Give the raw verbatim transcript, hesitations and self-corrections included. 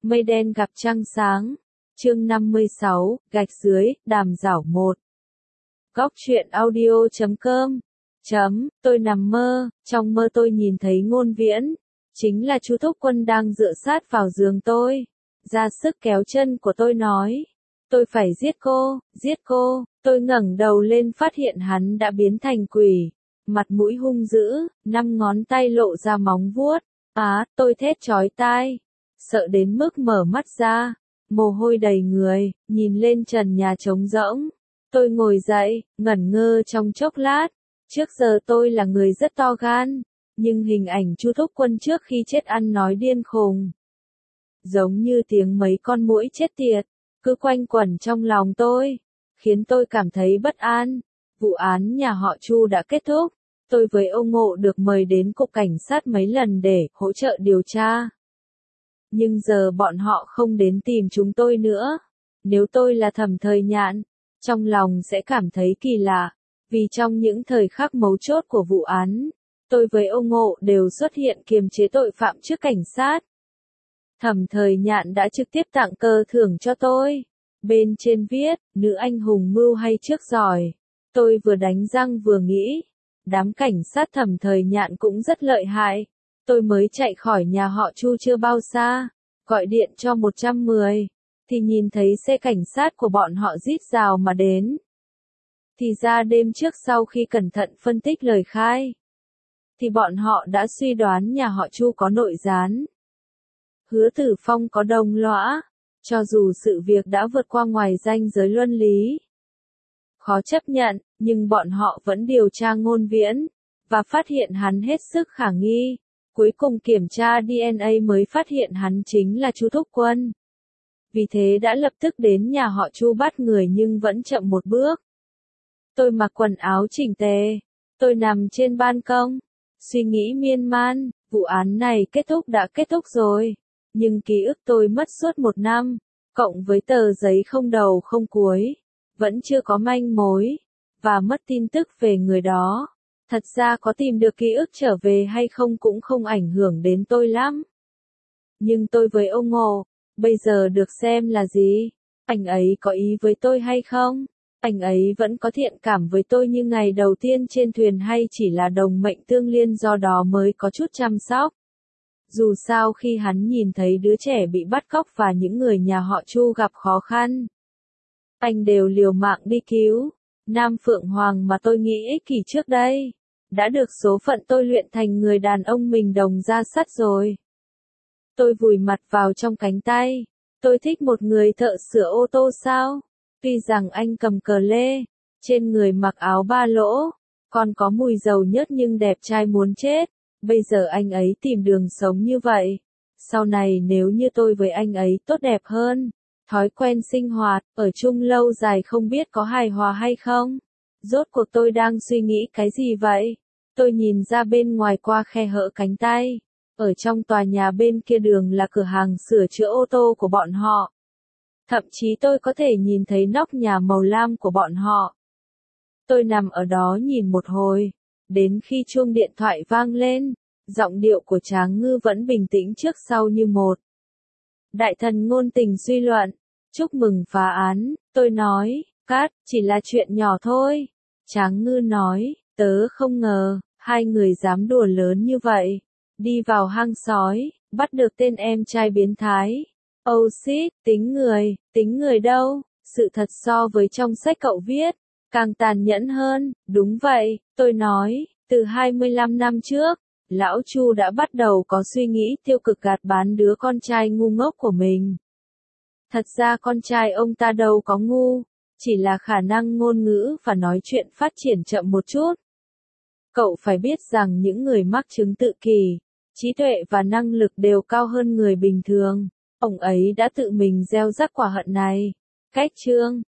Mây đen gặp trăng sáng. Chương năm mươi sáu, gạch dưới, đàm giảo một. Góc truyện audio chấm com. Chấm, tôi nằm mơ, trong mơ tôi nhìn thấy Ngôn Viễn. Chính là chú Thúc Quân đang dựa sát vào giường tôi. Ra sức kéo chân của tôi nói. Tôi phải giết cô, giết cô. Tôi ngẩng đầu lên phát hiện hắn đã biến thành quỷ. Mặt mũi hung dữ, năm ngón tay lộ ra móng vuốt. Á, tôi thét chói tai. Sợ đến mức mở mắt ra. Mồ hôi đầy người, nhìn lên trần nhà trống rỗng. Tôi ngồi dậy, ngẩn ngơ trong chốc lát. Trước giờ tôi là người rất to gan. Nhưng hình ảnh chú Thúc Quân trước khi chết ăn nói điên khùng. Giống như tiếng mấy con muỗi chết tiệt. Cứ quanh quẩn trong lòng tôi. Khiến tôi cảm thấy bất an. Vụ án nhà họ Chu đã kết thúc. Tôi với ông Ngộ được mời đến cục cảnh sát mấy lần để hỗ trợ điều tra. Nhưng giờ bọn họ không đến tìm chúng tôi nữa. Nếu tôi là Thẩm Thời Nhạn, trong lòng sẽ cảm thấy kỳ lạ. Vì trong những thời khắc mấu chốt của vụ án, tôi với ông Ngộ đều xuất hiện kiềm chế tội phạm trước cảnh sát. Thẩm Thời Nhạn đã trực tiếp tặng cờ thưởng cho tôi. Bên trên viết, nữ anh hùng mưu hay trước giỏi. Tôi vừa đánh răng vừa nghĩ. Đám cảnh sát Thẩm Thời Nhạn cũng rất lợi hại. Tôi mới chạy khỏi nhà họ Chu chưa bao xa. Gọi điện cho một trăm mười. Thì nhìn thấy xe cảnh sát của bọn họ rít rào mà đến. Thì ra đêm trước sau khi cẩn thận phân tích lời khai. Thì bọn họ đã suy đoán nhà họ Chu có nội gián. Hứa Tử Phong có đồng lõa. Cho dù sự việc đã vượt qua ngoài ranh giới luân lý. Khó chấp nhận, nhưng bọn họ vẫn điều tra Ngôn Viễn. Và phát hiện hắn hết sức khả nghi. Cuối cùng kiểm tra đê en a mới phát hiện hắn chính là chú Thúc Quân. Vì thế đã lập tức đến nhà họ Chu bắt người nhưng vẫn chậm một bước. Tôi mặc quần áo chỉnh tề. Tôi nằm trên ban công. Suy nghĩ miên man, vụ án này kết thúc đã kết thúc rồi. Nhưng ký ức tôi mất suốt một năm. Cộng với tờ giấy không đầu không cuối. Vẫn chưa có manh mối. Và mất tin tức về người đó. Thật ra có tìm được ký ức trở về hay không cũng không ảnh hưởng đến tôi lắm. Nhưng tôi với ông Ngộ, bây giờ được xem là gì? Anh ấy có ý với tôi hay không? Anh ấy vẫn có thiện cảm với tôi như ngày đầu tiên trên thuyền hay chỉ là đồng mệnh tương liên do đó mới có chút chăm sóc? Dù sao khi hắn nhìn thấy đứa trẻ bị bắt cóc và những người nhà họ Chu gặp khó khăn, anh đều liều mạng đi cứu. Nam Phượng Hoàng mà tôi nghĩ ích kỷ trước đây, đã được số phận tôi luyện thành người đàn ông mình đồng ra sắt rồi. Tôi vùi mặt vào trong cánh tay. Tôi thích một người thợ sửa ô tô sao? Tuy rằng anh cầm cờ lê, trên người mặc áo ba lỗ, còn có mùi dầu nhớt nhưng đẹp trai muốn chết. Bây giờ anh ấy tìm đường sống như vậy. Sau này nếu như tôi với anh ấy tốt đẹp hơn, thói quen sinh hoạt, ở chung lâu dài không biết có hài hòa hay không? Rốt cuộc tôi đang suy nghĩ cái gì vậy? Tôi nhìn ra bên ngoài qua khe hở cánh tay. Ở trong tòa nhà bên kia đường là cửa hàng sửa chữa ô tô của bọn họ. Thậm chí tôi có thể nhìn thấy nóc nhà màu lam của bọn họ. Tôi nằm ở đó nhìn một hồi. Đến khi chuông điện thoại vang lên, giọng điệu của Tráng Ngư vẫn bình tĩnh trước sau như một. Đại thần Ngôn Tình suy luận. Chúc mừng phá án, tôi nói. Cát, chỉ là chuyện nhỏ thôi. Tráng Ngư nói, tớ không ngờ, hai người dám đùa lớn như vậy. Đi vào hang sói, bắt được tên em trai biến thái. Oh shit, tính người, tính người đâu, sự thật so với trong sách cậu viết, càng tàn nhẫn hơn, đúng vậy, tôi nói, từ hai mươi lăm năm trước, lão Chu đã bắt đầu có suy nghĩ tiêu cực gạt bán đứa con trai ngu ngốc của mình. Thật ra con trai ông ta đâu có ngu, chỉ là khả năng ngôn ngữ và nói chuyện phát triển chậm một chút. Cậu phải biết rằng những người mắc chứng tự kỷ, trí tuệ và năng lực đều cao hơn người bình thường. Ông ấy đã tự mình gieo rắc quả hận này. Cách chương